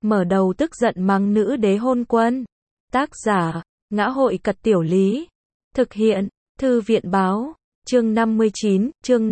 mở đầu tức giận mắng nữ đế hôn quân. Tác giả, Ngã hội Cật Tiểu Lý. Thực hiện, Thư viện báo. Chương 59, chương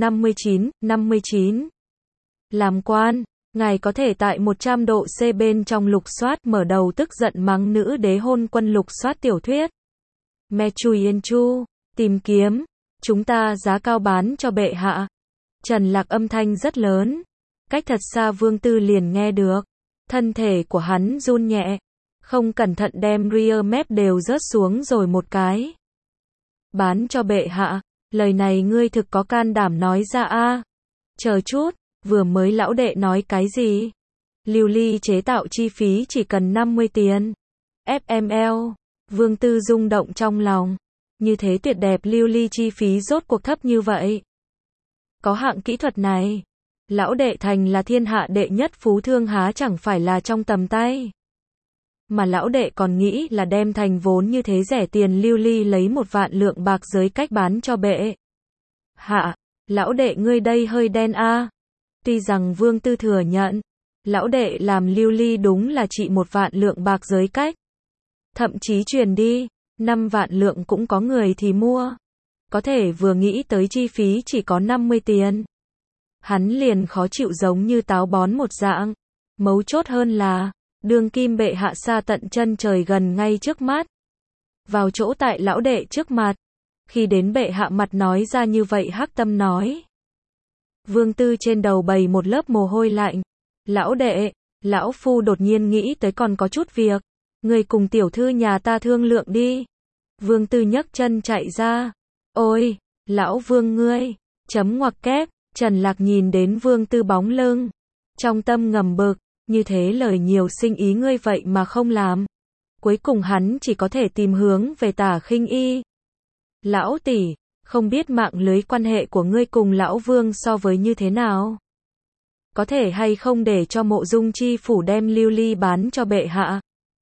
59. Làm quan, ngài có thể tại 100 độ C bên trong lục soát mở đầu tức giận mắng nữ đế hôn quân lục soát tiểu thuyết. Me Chui Yên Chu, tìm kiếm, chúng ta giá cao bán cho bệ hạ. Trần Lạc âm thanh rất lớn, cách thật xa Vương Tư liền nghe được. Thân thể của hắn run nhẹ, không cẩn thận đem rear map đều rớt xuống rồi một cái. Bán cho bệ hạ, lời này ngươi thực có can đảm nói ra a? Chờ chút, vừa mới lão đệ nói cái gì? Lưu ly chế tạo chi phí chỉ cần 50 tiền. FML, Vương Tư rung động trong lòng. Như thế tuyệt đẹp lưu ly chi phí rốt cuộc thấp như vậy. Có hạng kỹ thuật này, lão đệ thành là thiên hạ đệ nhất phú thương há chẳng phải là trong tầm tay. Mà lão đệ còn nghĩ là đem thành vốn như thế rẻ tiền lưu ly lấy 1 vạn lượng bạc giới cách bán cho bệ hạ. Lão đệ ngươi đây hơi đen a. Tuy rằng Vương Tư thừa nhận, lão đệ làm lưu ly đúng là chỉ 1 vạn lượng bạc giới cách. Thậm chí truyền đi, 5 vạn lượng cũng có người thì mua. Có thể vừa nghĩ tới chi phí chỉ có 50 tiền. Hắn liền khó chịu giống như táo bón một dạng. Mấu chốt hơn là, đương kim bệ hạ xa tận chân trời gần ngay trước mắt. Vào chỗ tại lão đệ trước mặt. Khi đến bệ hạ mặt nói ra như vậy hắc tâm nói. Vương Tư trên đầu bày một lớp mồ hôi lạnh. Lão đệ, lão phu đột nhiên nghĩ tới còn có chút việc. Người cùng tiểu thư nhà ta thương lượng đi. Vương Tư nhấc chân chạy ra. Ôi, lão Vương ngươi, chấm ngoặc kép. Trần Lạc nhìn đến Vương Tư bóng lưng. Trong tâm ngầm bực, như thế lời nhiều sinh ý ngươi vậy mà không làm. Cuối cùng hắn chỉ có thể tìm hướng về Tả Khinh Y. Lão tỷ, không biết mạng lưới quan hệ của ngươi cùng lão Vương so với như thế nào? Có thể hay không để cho Mộ Dung Chi Phủ đem lưu ly bán cho bệ hạ?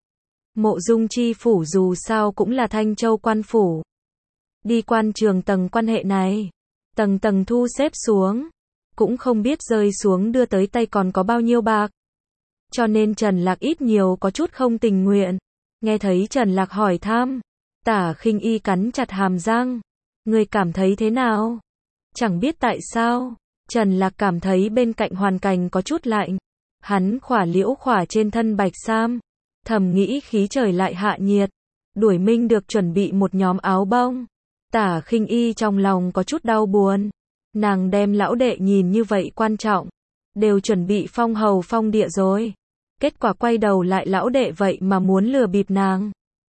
Mộ Dung Chi Phủ dù sao cũng là Thanh Châu quan phủ. Đi quan trường tầng quan hệ này, tầng tầng thu xếp xuống, cũng không biết rơi xuống đưa tới tay còn có bao nhiêu bạc. Cho nên Trần Lạc ít nhiều có chút không tình nguyện. Nghe thấy Trần Lạc hỏi thăm, Tả Khinh Y cắn chặt hàm răng. Người cảm thấy thế nào? Chẳng biết tại sao, Trần Lạc cảm thấy bên cạnh hoàn cảnh có chút lạnh. Hắn khỏa liễu khỏa trên thân bạch sam, thầm nghĩ khí trời lại hạ nhiệt. Đuổi Minh được chuẩn bị một nhóm áo bông. Tả Khinh Y trong lòng có chút đau buồn. Nàng đem lão đệ nhìn như vậy quan trọng, đều chuẩn bị phong hầu phong địa rồi. Kết quả quay đầu lại lão đệ vậy mà muốn lừa bịp nàng.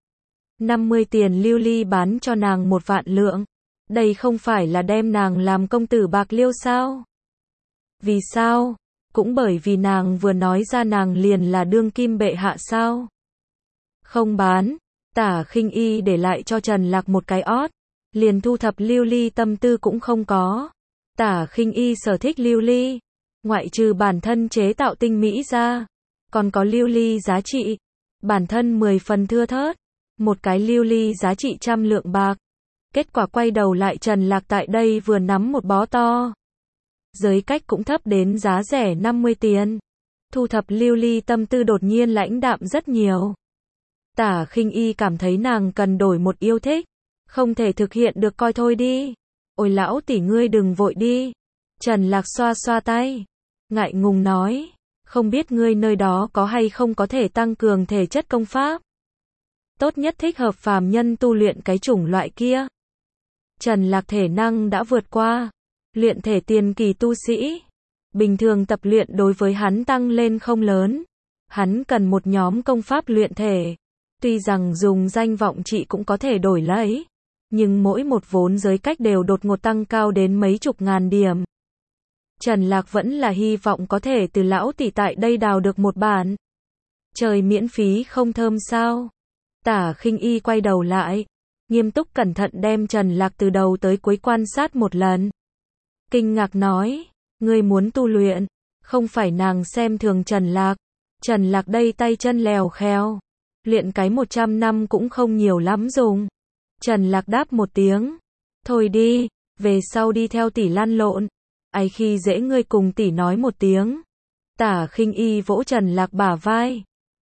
50 tiền lưu ly bán cho nàng 1 vạn lượng. Đây không phải là đem nàng làm công tử bạc liêu sao? Vì sao? Cũng bởi vì nàng vừa nói ra nàng liền là đương kim bệ hạ sao? Không bán. Tả Khinh Y để lại cho Trần Lạc một cái ót. Liền thu thập lưu ly tâm tư cũng không có. Tả Khinh Y sở thích lưu ly. Ngoại trừ bản thân chế tạo tinh mỹ ra. Còn có lưu ly giá trị. Bản thân 10 phần thưa thớt. Một cái lưu ly giá trị 100 lượng bạc. Kết quả quay đầu lại Trần Lạc tại đây vừa nắm một bó to. Giới cách cũng thấp đến giá rẻ 50 tiền. Thu thập lưu ly tâm tư đột nhiên lãnh đạm rất nhiều. Tả Khinh Y cảm thấy nàng cần đổi một yêu thích. Không thể thực hiện được coi thôi đi. Ôi lão tỷ ngươi đừng vội đi. Trần Lạc xoa xoa tay. Ngại ngùng nói. Không biết ngươi nơi đó có hay không có thể tăng cường thể chất công pháp. Tốt nhất thích hợp phàm nhân tu luyện cái chủng loại kia. Trần Lạc thể năng đã vượt qua. Luyện thể tiền kỳ tu sĩ. Bình thường tập luyện đối với hắn tăng lên không lớn. Hắn cần một nhóm công pháp luyện thể. Tuy rằng dùng danh vọng trị cũng có thể đổi lấy. Nhưng mỗi một vốn giới cách đều đột ngột tăng cao đến mấy chục ngàn điểm. Trần Lạc vẫn là hy vọng có thể từ lão tỷ tại đây đào được một bản. Trời miễn phí không thơm sao? Tả Khinh Y quay đầu lại, nghiêm túc cẩn thận đem Trần Lạc từ đầu tới cuối quan sát một lần. Kinh ngạc nói, ngươi muốn tu luyện, không phải nàng xem thường Trần Lạc. Trần Lạc đây tay chân lèo khèo, luyện cái 100 năm cũng không nhiều lắm dùng. Trần Lạc đáp một tiếng, thôi đi, về sau đi theo tỷ lăn lộn. Ai khi dễ ngươi cùng tỷ nói một tiếng. Tả Khinh Y vỗ Trần Lạc bả vai.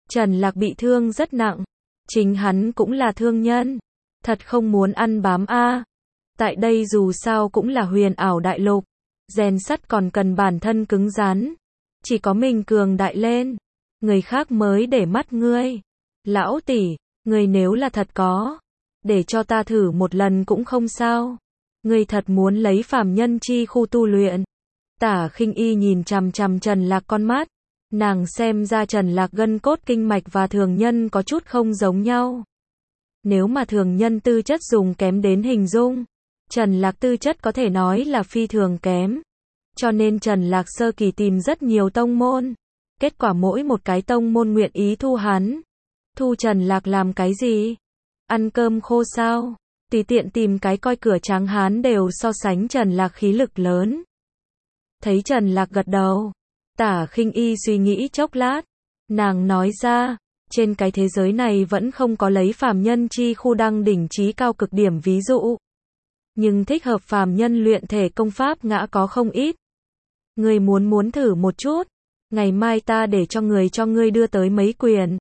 Trần Lạc bị thương rất nặng. Chính hắn cũng là thương nhân. Thật không muốn ăn bám a. Tại đây dù sao cũng là huyền ảo đại lục. Rèn sắt còn cần bản thân cứng rắn. Chỉ có mình cường đại lên. Người khác mới để mắt ngươi. Lão tỷ, ngươi nếu là thật có. Để cho ta thử một lần cũng không sao. Ngươi thật muốn lấy phàm nhân chi khu tu luyện. Tả Khinh Y nhìn chằm chằm Trần Lạc con mắt. Nàng xem ra Trần Lạc gân cốt kinh mạch và thường nhân có chút không giống nhau. Nếu mà thường nhân tư chất dùng kém đến hình dung, Trần Lạc tư chất có thể nói là phi thường kém. Cho nên Trần Lạc sơ kỳ tìm rất nhiều tông môn. Kết quả mỗi một cái tông môn nguyện ý thu hắn. Thu Trần Lạc làm cái gì? Ăn cơm khô sao? Tùy tiện tìm cái coi cửa tráng hán đều so sánh Trần Lạc khí lực lớn. Thấy Trần Lạc gật đầu, Tả Khinh Y suy nghĩ chốc lát. Nàng nói ra, trên cái thế giới này vẫn không có lấy phàm nhân chi khu đăng đỉnh trí cao cực điểm ví dụ. Nhưng thích hợp phàm nhân luyện thể công pháp ngã có không ít. Ngươi muốn thử một chút. Ngày mai ta để cho ngươi đưa tới mấy quyền.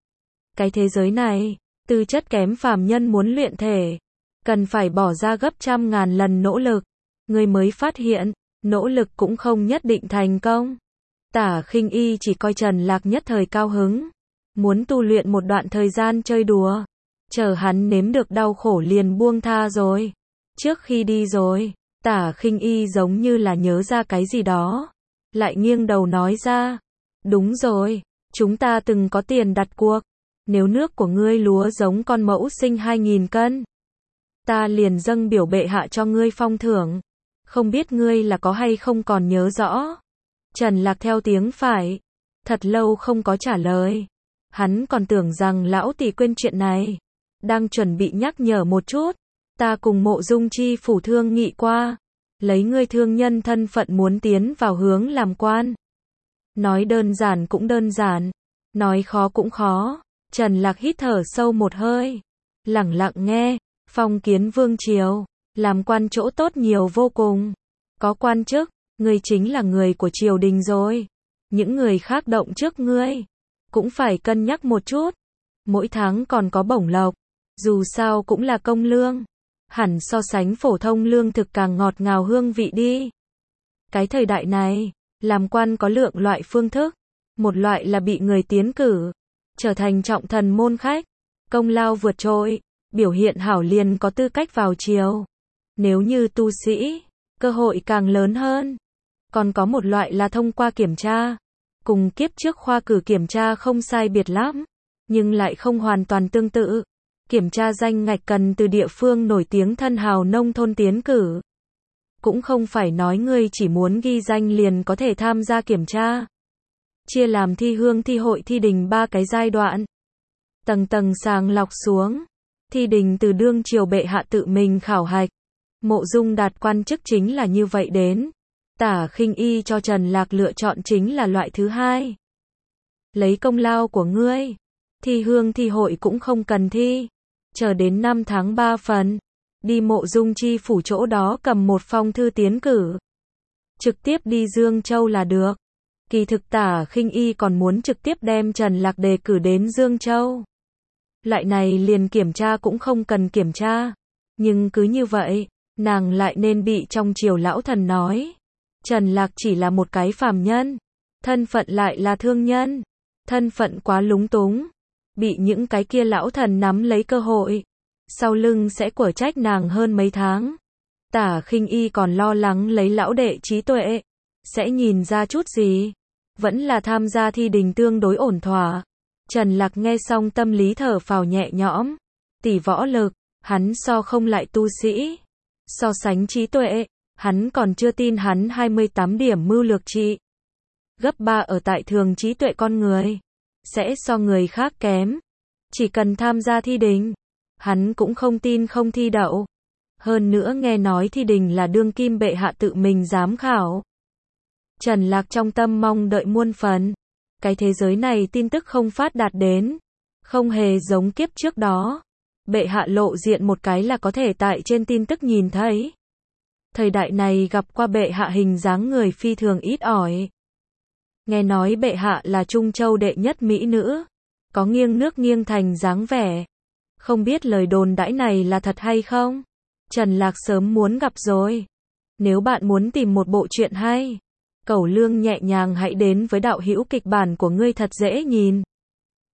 Cái thế giới này, tư chất kém phàm nhân muốn luyện thể, cần phải bỏ ra gấp trăm ngàn lần nỗ lực. Ngươi mới phát hiện, nỗ lực cũng không nhất định thành công. Tả Khinh Y chỉ coi Trần Lạc nhất thời cao hứng. Muốn tu luyện một đoạn thời gian chơi đùa. Chờ hắn nếm được đau khổ liền buông tha rồi. Trước khi đi rồi, Tả Khinh Y giống như là nhớ ra cái gì đó. Lại nghiêng đầu nói ra. Đúng rồi, chúng ta từng có tiền đặt cuộc. Nếu nước của ngươi lúa giống con mẫu sinh 2000 cân. Ta liền dâng biểu bệ hạ cho ngươi phong thưởng. Không biết ngươi là có hay không còn nhớ rõ. Trần Lạc theo tiếng phải. Thật lâu không có trả lời. Hắn còn tưởng rằng lão tỷ quên chuyện này. Đang chuẩn bị nhắc nhở một chút. Ta cùng Mộ Dung Chi phủ thương nghị qua. Lấy ngươi thương nhân thân phận muốn tiến vào hướng làm quan. Nói đơn giản cũng đơn giản. Nói khó cũng khó. Trần Lạc hít thở sâu một hơi. Lẳng lặng nghe. Phong kiến vương triều. Làm quan chỗ tốt nhiều vô cùng. Có quan chức. Ngươi chính là người của triều đình rồi. Những người khác động trước ngươi. Cũng phải cân nhắc một chút. Mỗi tháng còn có bổng lộc. Dù sao cũng là công lương. Hẳn so sánh phổ thông lương thực càng ngọt ngào hương vị đi. Cái thời đại này, làm quan có lượng loại phương thức. Một loại là bị người tiến cử. Trở thành trọng thần môn khách. Công lao vượt trội. Biểu hiện hảo liền có tư cách vào triều. Nếu như tu sĩ, cơ hội càng lớn hơn. Còn có một loại là thông qua kiểm tra. Cùng kiếp trước khoa cử kiểm tra không sai biệt lắm. Nhưng lại không hoàn toàn tương tự. Kiểm tra danh ngạch cần từ địa phương nổi tiếng thân hào nông thôn tiến cử. Cũng không phải nói ngươi chỉ muốn ghi danh liền có thể tham gia kiểm tra. Chia làm thi hương thi hội thi đình 3 cái giai đoạn. Tầng tầng sàng lọc xuống. Thi đình từ đương triều bệ hạ tự mình khảo hạch. Mộ Dung đạt quan chức chính là như vậy đến. Tả Khinh Y cho Trần Lạc lựa chọn chính là loại thứ hai. Lấy công lao của ngươi. Thi hương thi hội cũng không cần thi. Chờ đến 5 tháng 3 phần. Đi Mộ Dung Chi phủ chỗ đó cầm một phong thư tiến cử. Trực tiếp đi Dương Châu là được. Kỳ thực Tả Khinh Y còn muốn trực tiếp đem Trần Lạc đề cử đến Dương Châu. Loại này liền kiểm tra cũng không cần kiểm tra. Nhưng cứ như vậy, nàng lại nên bị trong triều lão thần nói. Trần Lạc chỉ là một cái phàm nhân. Thân phận lại là thương nhân. Thân phận quá lúng túng. Bị những cái kia lão thần nắm lấy cơ hội. Sau lưng sẽ quở trách nàng hơn mấy tháng. Tả Khinh Y còn lo lắng lấy lão đệ trí tuệ. Sẽ nhìn ra chút gì. Vẫn là tham gia thi đình tương đối ổn thỏa. Trần Lạc nghe xong tâm lý thở phào nhẹ nhõm. Tỷ võ lực, hắn so không lại tu sĩ. So sánh trí tuệ, hắn còn chưa tin hắn 28 điểm mưu lược trị. Gấp 3 ở tại thường trí tuệ con người. Sẽ so người khác kém. Chỉ cần tham gia thi đình. Hắn cũng không tin không thi đậu. Hơn nữa nghe nói thi đình là đương kim bệ hạ tự mình giám khảo. Trần Lạc trong tâm mong đợi muôn phần. Cái thế giới này tin tức không phát đạt đến. Không hề giống kiếp trước đó. Bệ hạ lộ diện một cái là có thể tại trên tin tức nhìn thấy. Thời đại này gặp qua bệ hạ hình dáng người phi thường ít ỏi. Nghe nói bệ hạ là Trung Châu đệ nhất mỹ nữ. có nghiêng nước nghiêng thành dáng vẻ. Không biết lời đồn đãi này là thật hay không? Trần Lạc sớm muốn gặp rồi. Nếu bạn muốn tìm một bộ truyện hay, cẩu lương nhẹ nhàng hãy đến với đạo hữu kịch bản của ngươi thật dễ nhìn.